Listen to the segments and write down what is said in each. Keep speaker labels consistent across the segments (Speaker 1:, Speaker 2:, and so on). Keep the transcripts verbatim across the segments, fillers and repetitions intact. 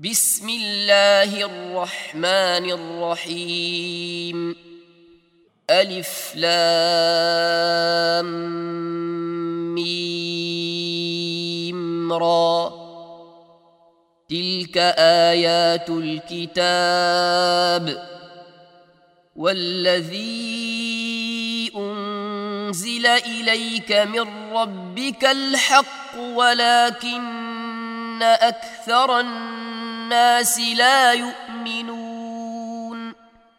Speaker 1: بسم الله الرحمن الرحيم. ألف لام ميم را. تلك آيات الكتاب والذي أنزل إليك من ربك الحق ولكن أكثر الناس لا يؤمنون.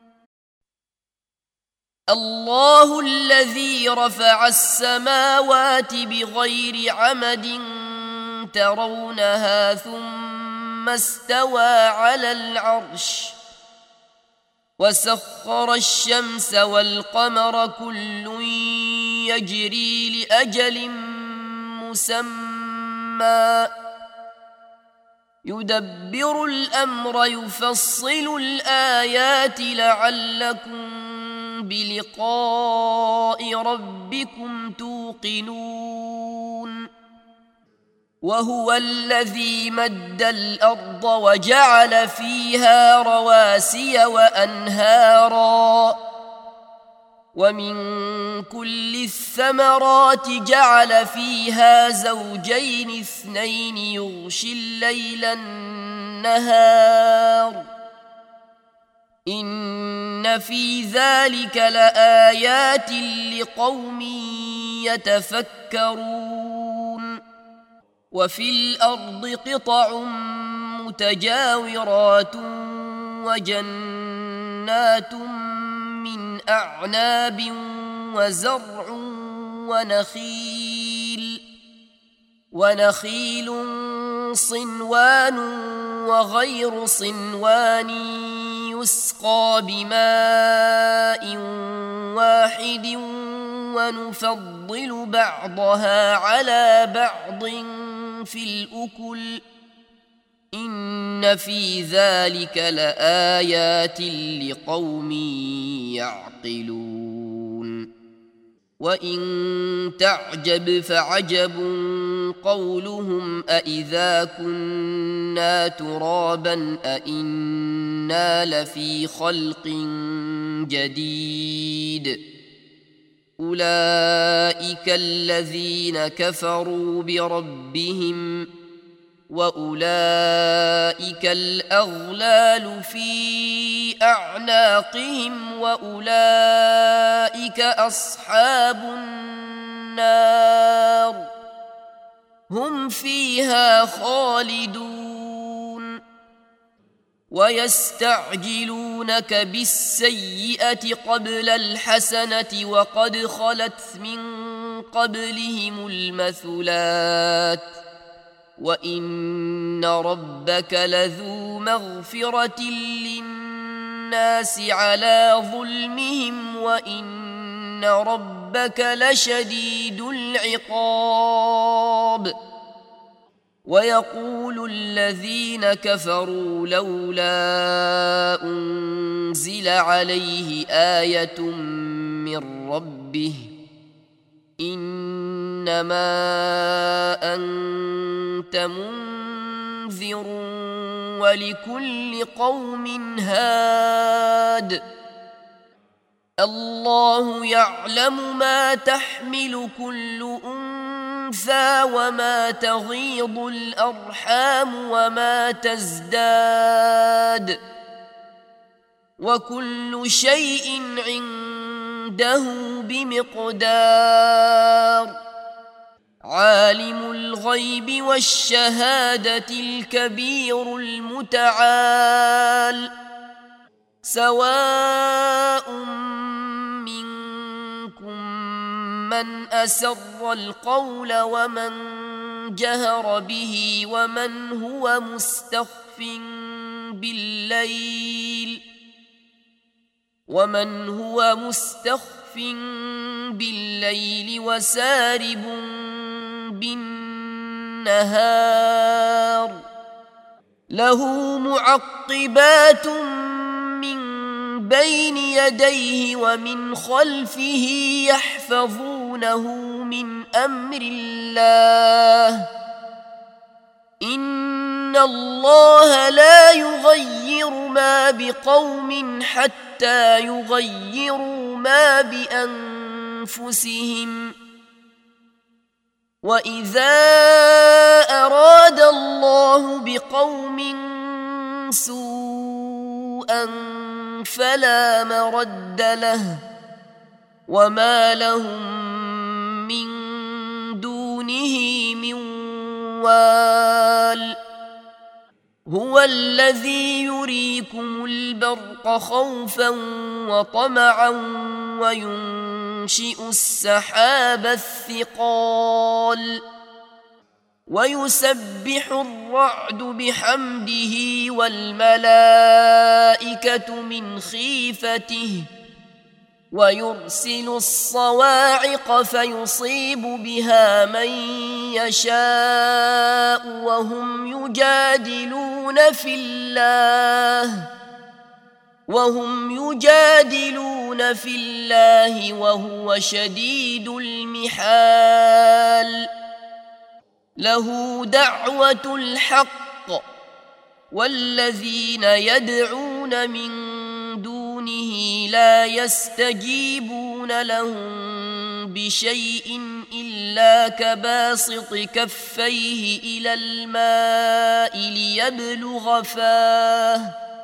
Speaker 1: الله الذي رفع السماوات بغير عمد ترونها ثم استوى على العرش وسخر الشمس والقمر كل يجري لأجل مسمى يدبر الأمر يفصل الآيات لعلكم بلقاء ربكم توقنون. وهو الذي مد الأرض وجعل فيها رواسي وأنهارا ومن كل الثمرات جعل فيها زوجين اثنين يغشي الليل النهار إن في ذلك لآيات لقوم يتفكرون. وفي الأرض قطع متجاورات وجنات من أعناب وزرع ونخيل ونخيل صنوان وغير صنوان يسقى بماء واحد ونفضل بعضها على بعض في الأكل إن في ذلك لآيات لقوم يعقلون. وإن تعجب فعجب قولهم أإذا كنا ترابا أإنا لفي خلق جديد أولئك الذين كفروا بربهم وأولئك الأغلال في أعناقهم وأولئك أصحاب النار هم فيها خالدون. ويستعجلونك بالسيئة قبل الحسنة وقد خلت من قبلهم المثلات وإن ربك لذو مغفرة للناس على ظلمهم وإن ربك لشديد العقاب. ويقول الذين كفروا لولا أنزل عليه آية من ربه إنما أنت منذر ولكل قوم هاد الله يعلم ما تحمل كل أنثى وما تغيض الأرحام وما تزداد وكل شيء عنده بمقدار. عالم الغيب والشهادة الكبير المتعال سواء منكم من أسر القول ومن جهر به ومن هو مستخف بالليل ومن هو مستخف بالليل وسارب بالنهار له معقبات من بين يديه ومن خلفه يحفظونه من أمر الله إن إن الله لا يغير ما بقوم حتى يغيروا ما بأنفسهم وإذا أراد الله بقوم سوءا فلا مرد له وما لهم من دونه من وال هو الذي يريكم البرق خوفا وطمعا وينشئ السحاب الثقال ويسبح الرعد بحمده والملائكة من خيفته ويرسل الصواعق فيصيب بها من يشاء وهم يجادلون في الله وهم يجادلون في الله وهو شديد المحال له دعوة الحق والذين يدعون من دونه لا يستجيبون لهم بشيء إلا كباسط كفيه إلى الماء ليبلغ فاه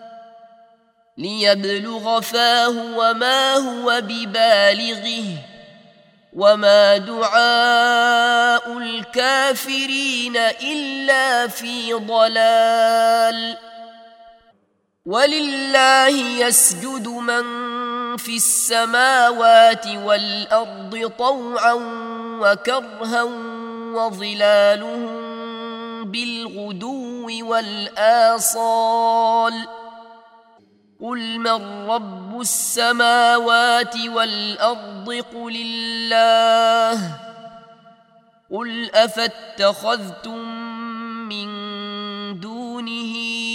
Speaker 1: ليبلغ فاه وما هو ببالغه وما دعاء الكافرين إلا في ضلال ولله يسجد من في السماوات والأرض طوعا وكرها وظلالهم بالغدو والآصال قل من رب السماوات والأرض قل الله قل أفاتخذتم من دونه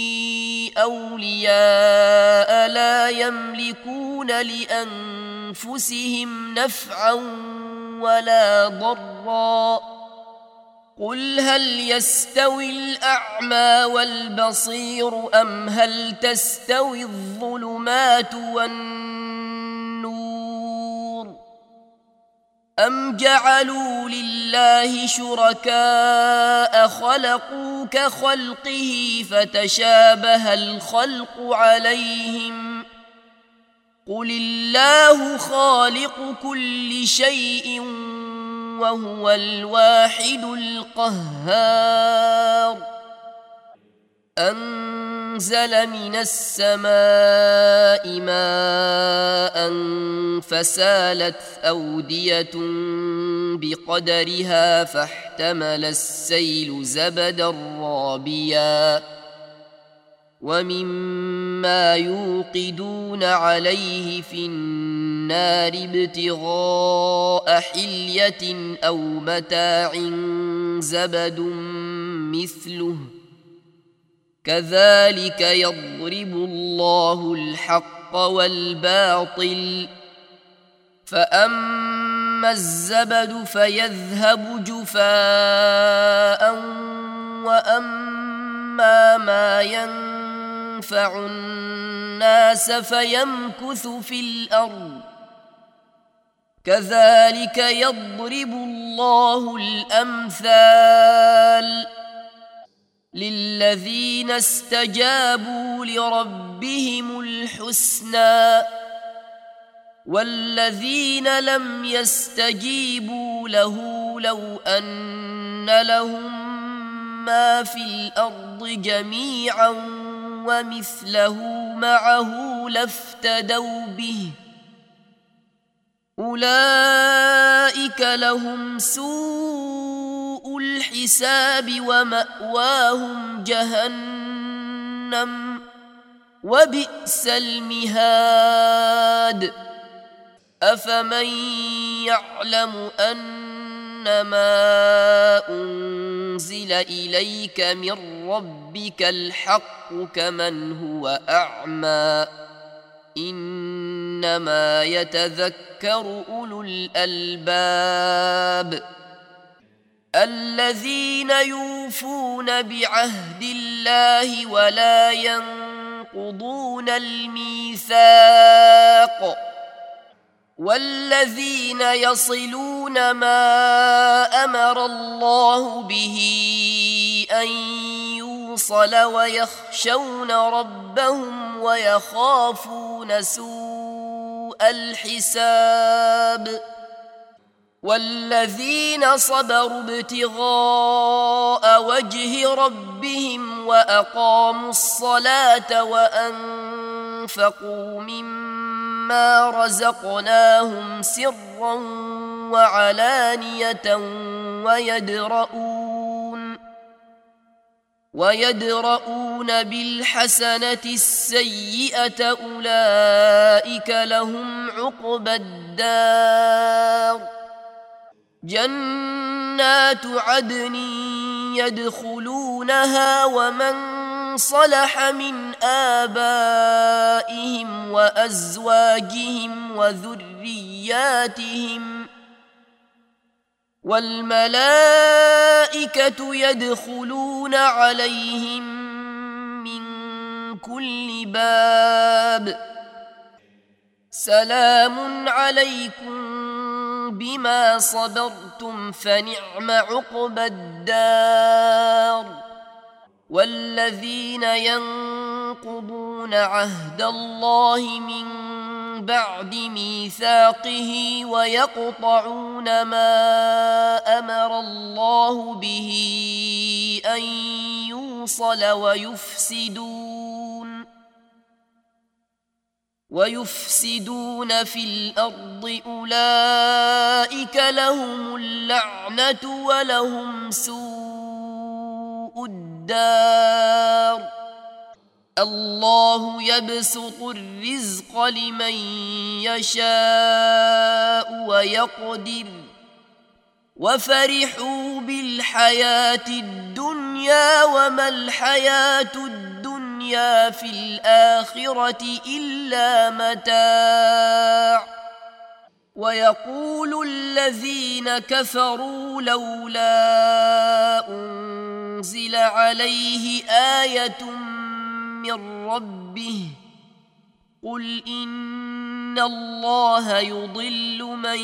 Speaker 1: أولياء لا يملكون لأنفسهم نفعا ولا ضرا قل هل يستوي الأعمى والبصير أم هل تستوي الظلمات والنور أم جعلوا لله شركاء خلقوا كخلقه فتشابه الخلق عليهم قل الله خالق كل شيء وهو الواحد القهار أنزل من السماء ماء فسالت أودية بقدرها فاحتمل السيل زبدا رابيا ومما يوقدون عليه في النار ابتغاء حلية أو متاع زبد مثله كذلك يضرب الله الحق والباطل فأما الزبد فيذهب جفاء وأما ما ينفع الناس فيمكث في الأرض كذلك يضرب الله الأمثال للذين استجابوا لربهم الحسنى والذين لم يستجيبوا له لو أن لهم ما في الأرض جميعا ومثله معه لافتدوا به أولئك لهم سوء الحساب ومأواهم جهنم وبئس المهاد أفمن يعلم أنما أنزل إليك من ربك الحق كمن هو أعمى إنما يتذكر أولو الألباب الذين يوفون بعهد الله ولا ينقضون الميثاق والذين يصلون ما أمر الله به أن يوصل ويخشون ربهم ويخافون سوء الحساب والذين صبروا ابتغاء وجه ربهم وأقاموا الصلاة وأنفقوا مما رزقناهم سرا وعلانية ويدرؤون ويدرؤون بالحسنة السيئة أولئك لهم عقبى الدار جنات عدن يدخلونها ومن صلح من آبائهم وأزواجهم وذرياتهم والملائكة يدخلون عليهم من كل باب سلام عليكم بما صبرتم فنعم عقبى الدار والذين ينقضون عهد الله من بعد ميثاقه ويقطعون ما أمر الله به أن يوصل ويفسدون ويفسدون في الأرض أولئك لهم اللعنة ولهم سوء الدار الله يبسط الرزق لمن يشاء ويقدر وفرحوا بالحياة الدنيا وما الحياة الدنيا في الآخرة إلا متاع ويقول الذين كفروا لولا أنزل عليه آية من ربه قل إن الله يضل من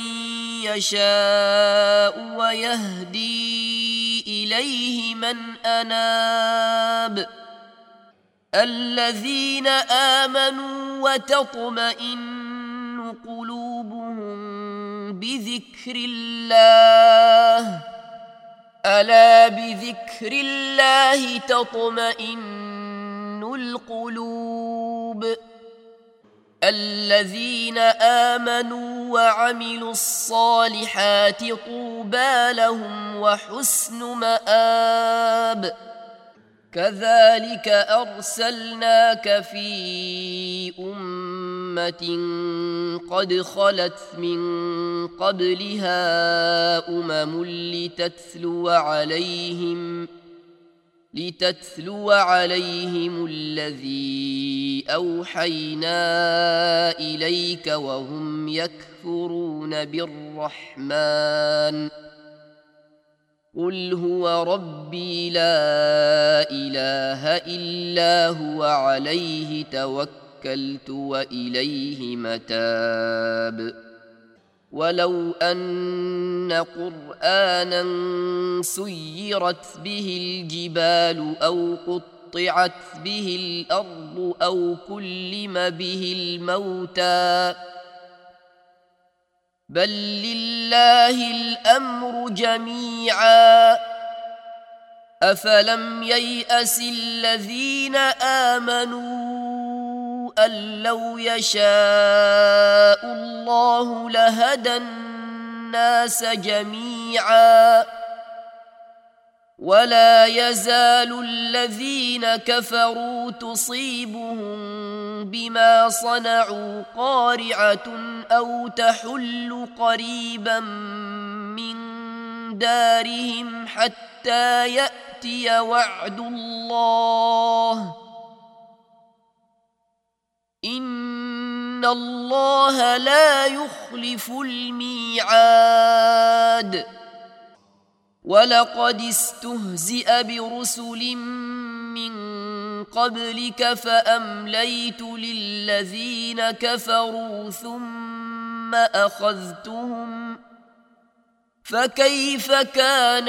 Speaker 1: يشاء ويهدي إليه من أناب الذين آمنوا وتطمئن قلوبهم بذكر الله ألا بذكر الله تطمئن القلوب الذين آمنوا وعملوا الصالحات طوبى لهم وحسن مآب كذلك أرسلناك في أمة قد خلت من قبلها أمم لتتلو عليهم لتتلو عليهم الذي أوحينا إليك وهم يكفرون بالرحمن قل هو ربي لا إله إلا هو عليه توكلت وإليه متاب ولو أن قرآنا سيرت به الجبال أو قطعت به الأرض أو كلم به الموتى بل لله الأمر جميعا أفلم ييأس الذين آمنوا أن لو يشاء الله لهدى الناس جميعا ولا يزال الذين كفروا تصيبهم بما صنعوا قارعة أو تحل قريبا من دارهم حتى يأتي وعد الله إن الله لا يخلف الميعاد ولقد استهزئ برسل من قبلك فأمليت للذين كفروا ثم أخذتهم فكيف كان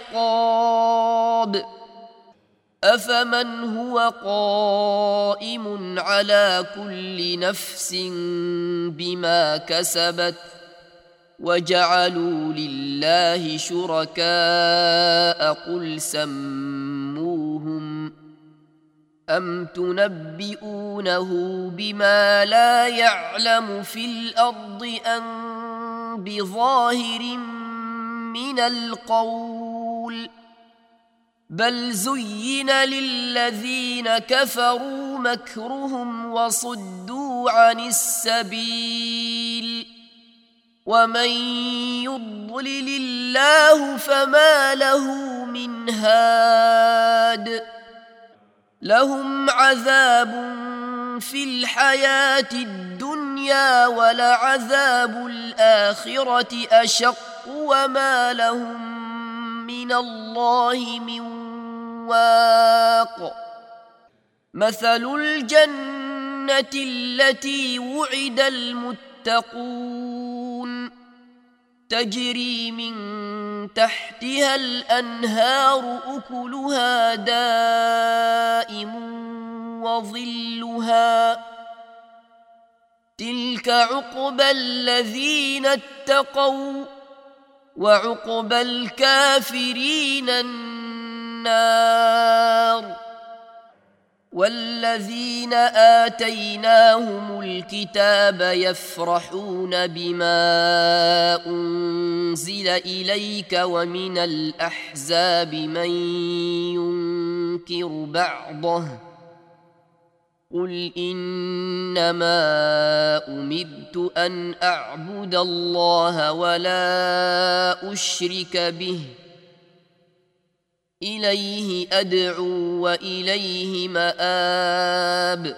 Speaker 1: عقاب أفمن هو قائم على كل نفس بما كسبت وجعلوا لله شركاء قل سموهم أم تنبئونه بما لا يعلم في الأرض أم بظاهر من القول بل زين للذين كفروا مكرهم وصدوا عن السبيل ومن يضلل الله فما له من هاد لهم عذاب في الحياة الدنيا ولعذاب الآخرة أشق وما لهم من الله من واق مثل الجنة التي وعد المتقون تجري من تحتها الأنهار أكلها دائم وظلها تلك عقبى الذين اتقوا وعقبى الكافرين النار والذين آتيناهم الكتاب يفرحون بما أنزل إليك ومن الأحزاب من ينكر بعضه قل إنما أمرت أن أعبد الله ولا أشرك به إليه أدعو وإليه مآب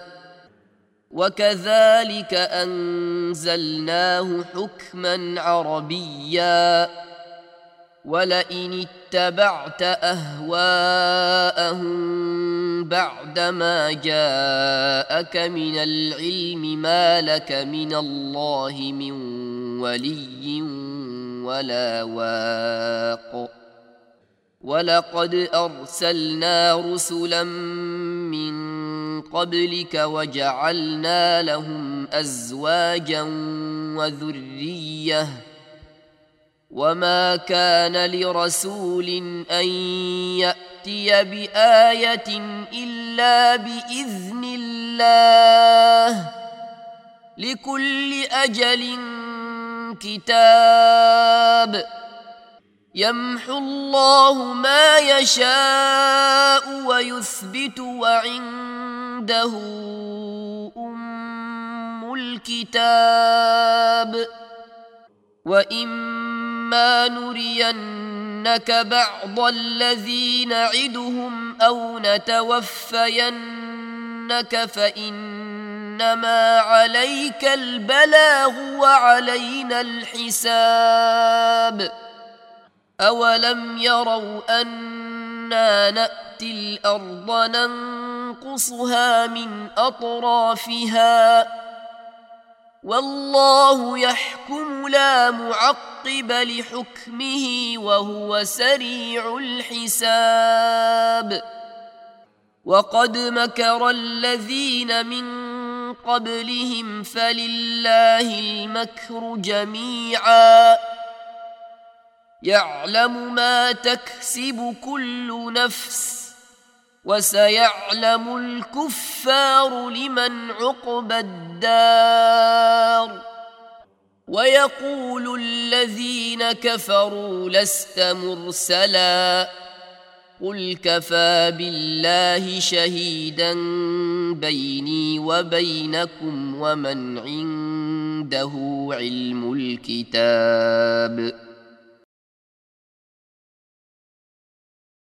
Speaker 1: وكذلك أنزلناه حكما عربيا ولئن اتبعت أهواءهم بعدما جاءك من العلم ما لك من الله من ولي ولا واق ولقد أرسلنا رسلا من قبلك وجعلنا لهم أزواجا وذرية وما كان لرسول أن يأتي بآية إلا بإذن الله لكل أجل كتاب يمحو الله ما يشاء ويثبت وعنده أم الكتاب وإما نرينك بعض الذي نعدهم أو نتوفينك فإنما عليك البلاغ وعلينا الحساب أولم يروا أنا نأتي الأرض ننقصها من أطرافها والله يحكم لا معقب لحكمه وهو سريع الحساب وقد مكر الذين من قبلهم فلله المكر جميعا يعلم ما تكسب كل نفس وسيعلم الكفار لمن عقبى الدار ويقول الذين كفروا لست مرسلا قل كفى بالله شهيدا بيني وبينكم ومن عنده علم الكتاب